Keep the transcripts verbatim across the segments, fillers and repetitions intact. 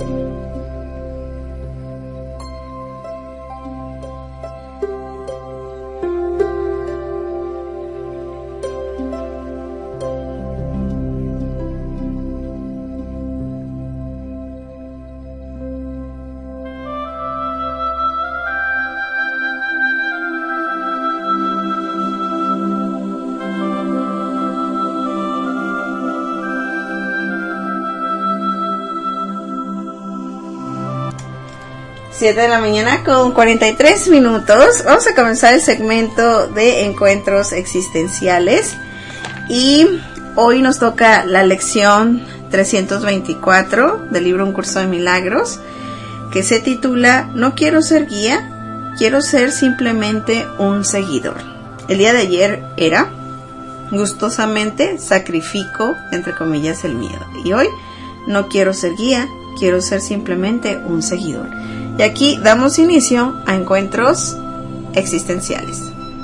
siete de la mañana con cuarenta y tres minutos. Vamos a comenzar el segmento de encuentros existenciales y hoy nos toca la lección trescientos veinticuatro del libro Un Curso de Milagros, que se titula No quiero ser guía, quiero ser simplemente un seguidor. El día de ayer era gustosamente sacrifico, entre comillas, el miedo, y hoy no quiero ser guía, quiero ser simplemente un seguidor. Y aquí damos inicio a encuentros existenciales.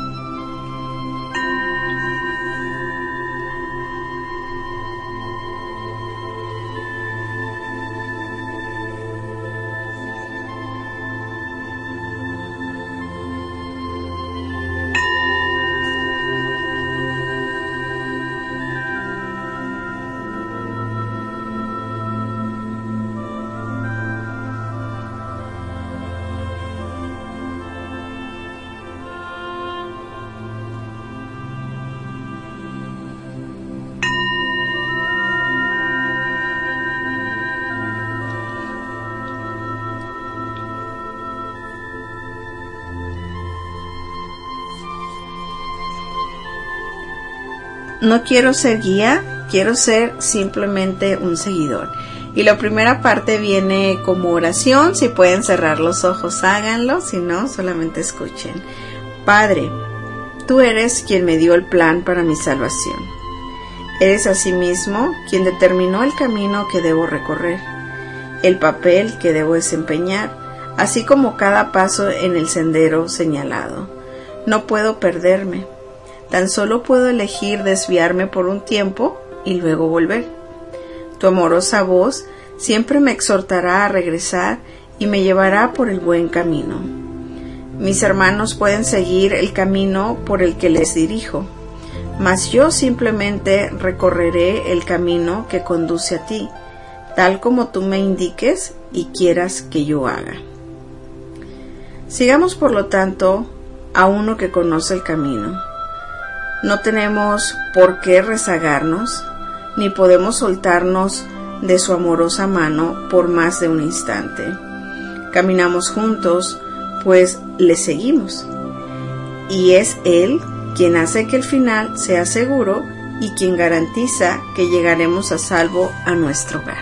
No quiero ser guía, quiero ser simplemente un seguidor. Y la primera parte viene como oración. Si pueden cerrar los ojos, háganlo. Si no, solamente escuchen. Padre, tú eres quien me dio el plan para mi salvación. Eres asimismo quien determinó el camino que debo recorrer, el papel que debo desempeñar, así como cada paso en el sendero señalado. No puedo perderme. Tan solo puedo elegir desviarme por un tiempo y luego volver. Tu amorosa voz siempre me exhortará a regresar y me llevará por el buen camino. Mis hermanos pueden seguir el camino por el que les dirijo, mas yo simplemente recorreré el camino que conduce a ti, tal como tú me indiques y quieras que yo haga. Sigamos, por lo tanto, a uno que conoce el camino. No tenemos por qué rezagarnos, ni podemos soltarnos de su amorosa mano por más de un instante. Caminamos juntos, pues le seguimos, y es Él quien hace que el final sea seguro y quien garantiza que llegaremos a salvo a nuestro hogar.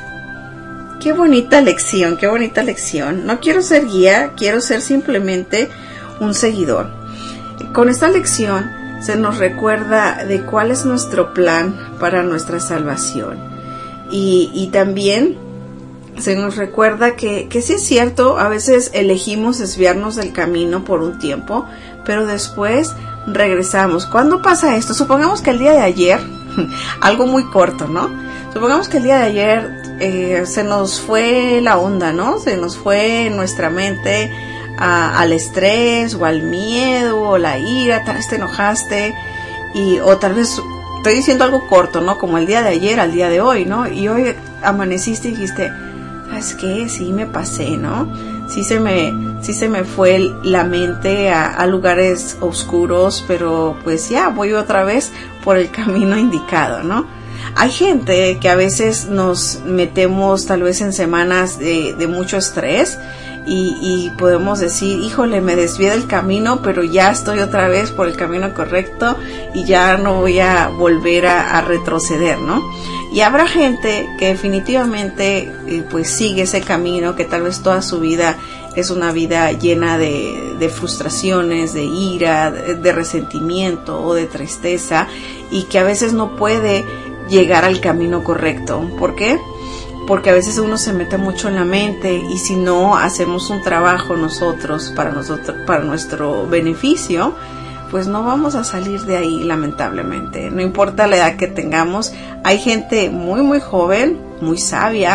Qué bonita lección, qué bonita lección. No quiero ser guía, quiero ser simplemente un seguidor. Con esta lección se nos recuerda de cuál es nuestro plan para nuestra salvación. Y, y también se nos recuerda que, que sí es cierto, a veces elegimos desviarnos del camino por un tiempo, pero después regresamos. ¿Cuándo pasa esto? Supongamos que el día de ayer, algo muy corto, ¿no? Supongamos que el día de ayer eh, se nos fue la onda, ¿no? Se nos fue nuestra mente A, al estrés o al miedo o la ira, tal vez te enojaste y o tal vez estoy diciendo algo corto, ¿no? Como el día de ayer al día de hoy, ¿no? Y hoy amaneciste y dijiste, ¿sabes qué? Sí me pasé, ¿no? Sí se me, sí se me fue la mente a, a lugares oscuros, pero pues ya voy otra vez por el camino indicado, ¿no? Hay gente que a veces nos metemos tal vez en semanas de, de mucho estrés y, y podemos decir, híjole, me desvié del camino, pero ya estoy otra vez por el camino correcto y ya no voy a volver a, a retroceder, ¿no? Y habrá gente que definitivamente eh, pues sigue ese camino, que tal vez toda su vida es una vida llena de, de frustraciones, de ira, de, de resentimiento o de tristeza, y que a veces no puede llegar al camino correcto. ¿Por qué? Porque a veces uno se mete mucho en la mente, y si no hacemos un trabajo nosotros para nosotros, para nuestro beneficio, pues no vamos a salir de ahí, lamentablemente. No importa la edad que tengamos, hay gente muy muy joven, muy sabia,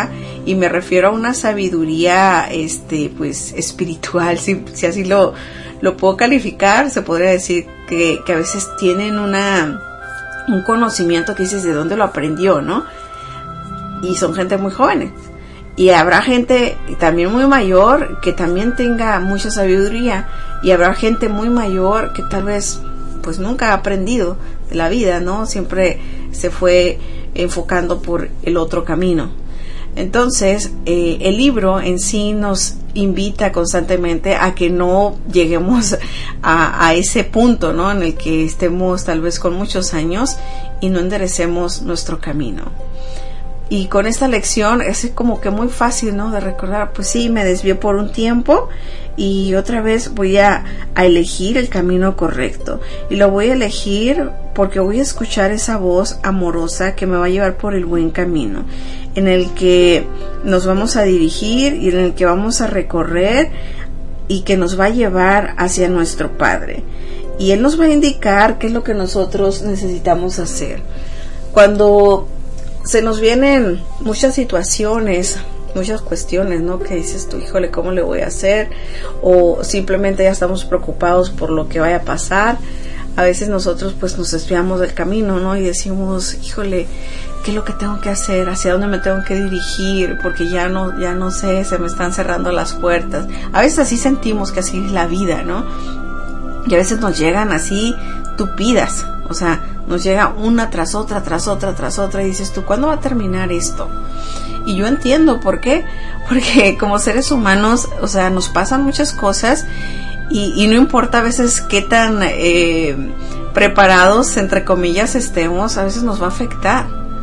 y me refiero a una sabiduría, este, pues, espiritual, si, si así lo, lo puedo calificar. Se podría decir que, que a veces tienen una, un conocimiento que dices de dónde lo aprendió, ¿no? Y son gente muy jóvenes. Y habrá gente también muy mayor que también tenga mucha sabiduría, y habrá gente muy mayor que tal vez pues nunca ha aprendido de la vida, ¿no? Siempre se fue enfocando por el otro camino. Entonces, eh, el libro en sí nos invita constantemente a que no lleguemos a, a ese punto, ¿no? En el que estemos tal vez con muchos años y no enderecemos nuestro camino. Y con esta lección es como que muy fácil, ¿no? De recordar, pues sí, me desvié por un tiempo y otra vez voy a, a elegir el camino correcto. Y lo voy a elegir porque voy a escuchar esa voz amorosa que me va a llevar por el buen camino, en el que nos vamos a dirigir y en el que vamos a recorrer y que nos va a llevar hacia nuestro Padre. Y Él nos va a indicar qué es lo que nosotros necesitamos hacer. Cuando se nos vienen muchas situaciones, muchas cuestiones, ¿no? Que dices tú, híjole, ¿cómo le voy a hacer? O simplemente ya estamos preocupados por lo que vaya a pasar. A veces nosotros pues nos desviamos del camino, ¿no? Y decimos, híjole, ¿qué es lo que tengo que hacer? ¿Hacia dónde me tengo que dirigir? Porque ya no, ya no sé, se me están cerrando las puertas. A veces así sentimos que así es la vida, ¿no? Y a veces nos llegan así tupidas, o sea, nos llega una tras otra, tras otra, tras otra, y dices tú, ¿cuándo va a terminar esto? Y yo entiendo por qué, porque como seres humanos, o sea, nos pasan muchas cosas y, y no importa a veces qué tan eh, preparados, entre comillas, estemos, a veces nos va a afectar.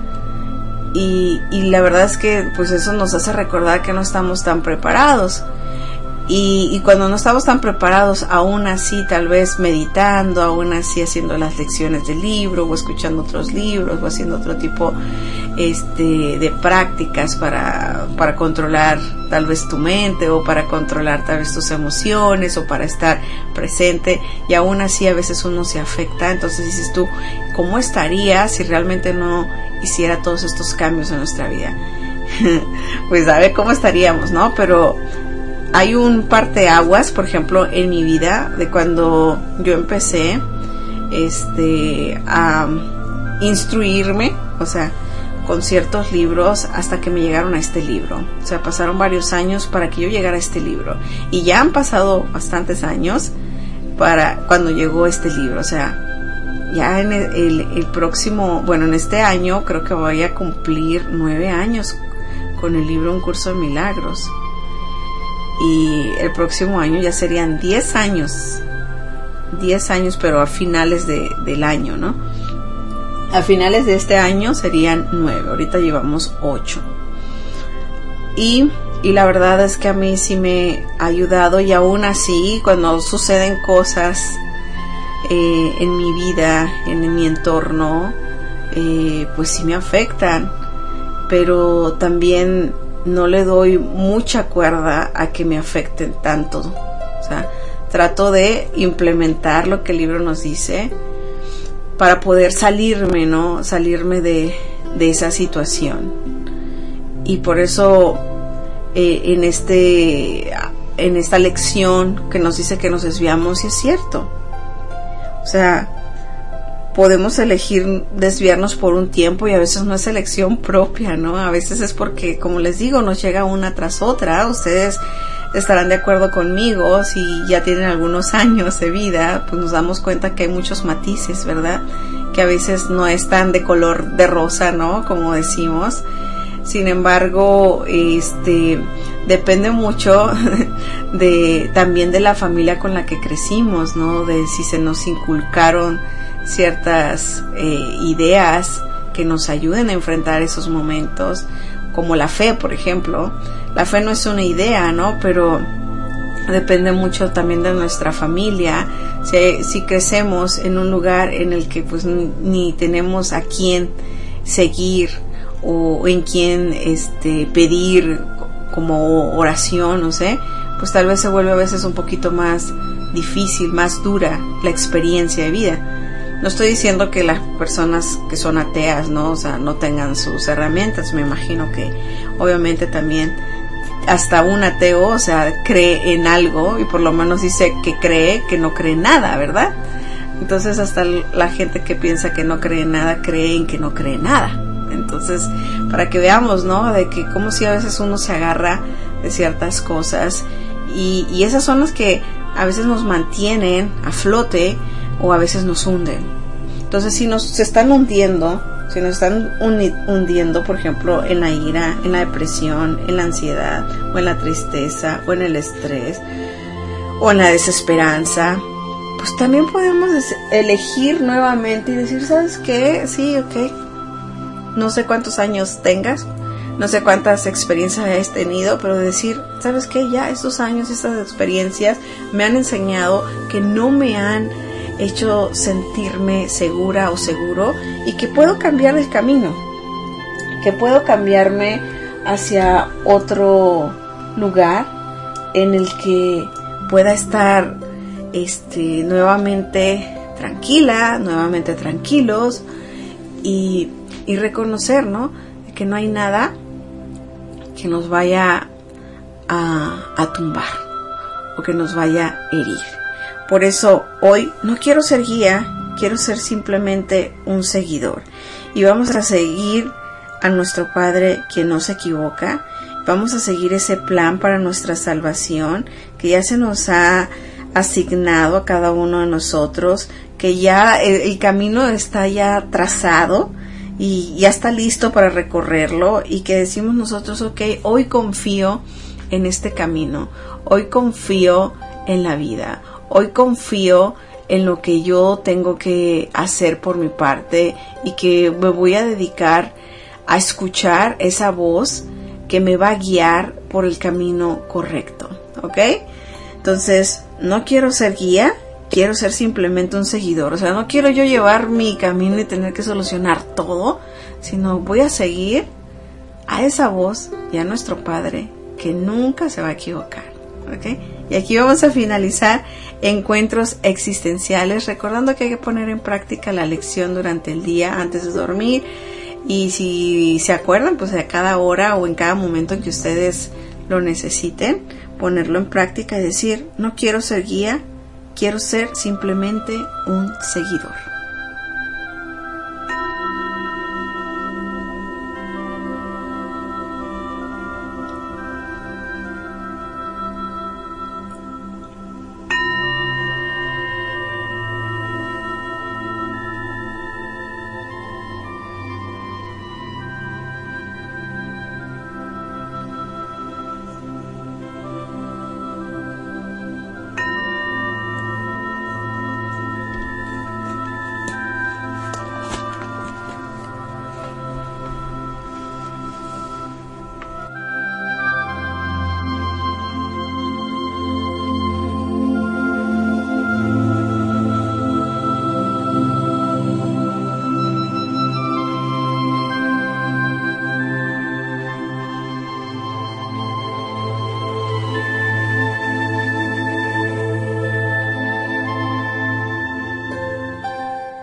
Y, y la verdad es que pues eso nos hace recordar que no estamos tan preparados. Y, y cuando no estamos tan preparados, aún así tal vez meditando, aún así haciendo las lecciones del libro o escuchando otros libros o haciendo otro tipo este, de prácticas para, para controlar tal vez tu mente o para controlar tal vez tus emociones o para estar presente, y aún así a veces uno se afecta. Entonces dices tú, ¿cómo estaría si realmente no hiciera todos estos cambios en nuestra vida? Pues a ver cómo estaríamos, ¿no? Pero hay un parteaguas, por ejemplo, en mi vida, de cuando yo empecé este, a instruirme, o sea, con ciertos libros, hasta que me llegaron a este libro. O sea, pasaron varios años para que yo llegara a este libro. Y ya han pasado bastantes años para cuando llegó este libro. O sea, ya en el, el, el próximo, bueno, en este año creo que voy a cumplir nueve años con el libro Un Curso de Milagros. Y el próximo año ya serían diez años, diez años, pero a finales de, del año, ¿no? A finales de este año serían nueve, ahorita llevamos ocho. Y, y la verdad es que a mí sí me ha ayudado, y aún así, cuando suceden cosas eh, en mi vida, en mi entorno, eh, pues sí me afectan, pero también no le doy mucha cuerda a que me afecten tanto. O sea, trato de implementar lo que el libro nos dice para poder salirme, ¿no? Salirme de, de esa situación. Y por eso eh, en este en esta lección que nos dice que nos desviamos, y es cierto. O sea, podemos elegir desviarnos por un tiempo, y a veces no es elección propia, ¿no? A veces es porque, como les digo, nos llega una tras otra. Ustedes estarán de acuerdo conmigo, si ya tienen algunos años de vida, pues nos damos cuenta que hay muchos matices, ¿verdad? Que a veces no es tan de color de rosa, ¿no? Como decimos. Sin embargo, este depende mucho de también de la familia con la que crecimos, ¿no? De si se nos inculcaron ciertas eh, ideas que nos ayuden a enfrentar esos momentos, como la fe, por ejemplo. La fe no es una idea, ¿no? Pero depende mucho también de nuestra familia. Si, si crecemos en un lugar en el que pues ni, ni tenemos a quién seguir o en quién este, pedir como oración, no sé, pues tal vez se vuelve a veces un poquito más difícil, más dura la experiencia de vida. No estoy diciendo que las personas que son ateas, ¿no? O sea, no tengan sus herramientas. Me imagino que obviamente también hasta un ateo, o sea, cree en algo y por lo menos dice que cree que no cree nada, ¿verdad? Entonces hasta la gente que piensa que no cree en nada, cree en que no cree nada. Entonces, para que veamos, ¿no? De que como si a veces uno se agarra de ciertas cosas y, y esas son las que a veces nos mantienen a flote o a veces nos hunden. Entonces, si nos se están hundiendo, si nos están hundiendo, por ejemplo, en la ira, en la depresión, en la ansiedad, o en la tristeza, o en el estrés, o en la desesperanza, pues también podemos elegir nuevamente y decir, ¿sabes qué? Sí, ok. No sé cuántos años tengas, no sé cuántas experiencias hayas tenido, pero decir, ¿sabes qué? Ya estos años, estas experiencias me han enseñado que no me han hecho sentirme segura o seguro y que puedo cambiar el camino, que puedo cambiarme hacia otro lugar en el que pueda estar este, nuevamente tranquila, nuevamente tranquilos y, y reconocer, ¿no? Que no hay nada que nos vaya a, a tumbar o que nos vaya a herir. Por eso hoy no quiero ser guía, quiero ser simplemente un seguidor. Y vamos a seguir a nuestro Padre quien no se equivoca. Vamos a seguir ese plan para nuestra salvación que ya se nos ha asignado a cada uno de nosotros, que ya el, el camino está ya trazado y ya está listo para recorrerlo y que decimos nosotros, ok, hoy confío en este camino, hoy confío en la vida. Hoy confío en lo que yo tengo que hacer por mi parte y que me voy a dedicar a escuchar esa voz que me va a guiar por el camino correcto, ¿ok? Entonces, no quiero ser guía, quiero ser simplemente un seguidor. O sea, no quiero yo llevar mi camino y tener que solucionar todo, sino voy a seguir a esa voz y a nuestro Padre que nunca se va a equivocar, ¿ok? Y aquí vamos a finalizar encuentros existenciales, recordando que hay que poner en práctica la lección durante el día antes de dormir. Y si se acuerdan, pues a cada hora o en cada momento en que ustedes lo necesiten, ponerlo en práctica y decir, no quiero ser guía, quiero ser simplemente un seguidor.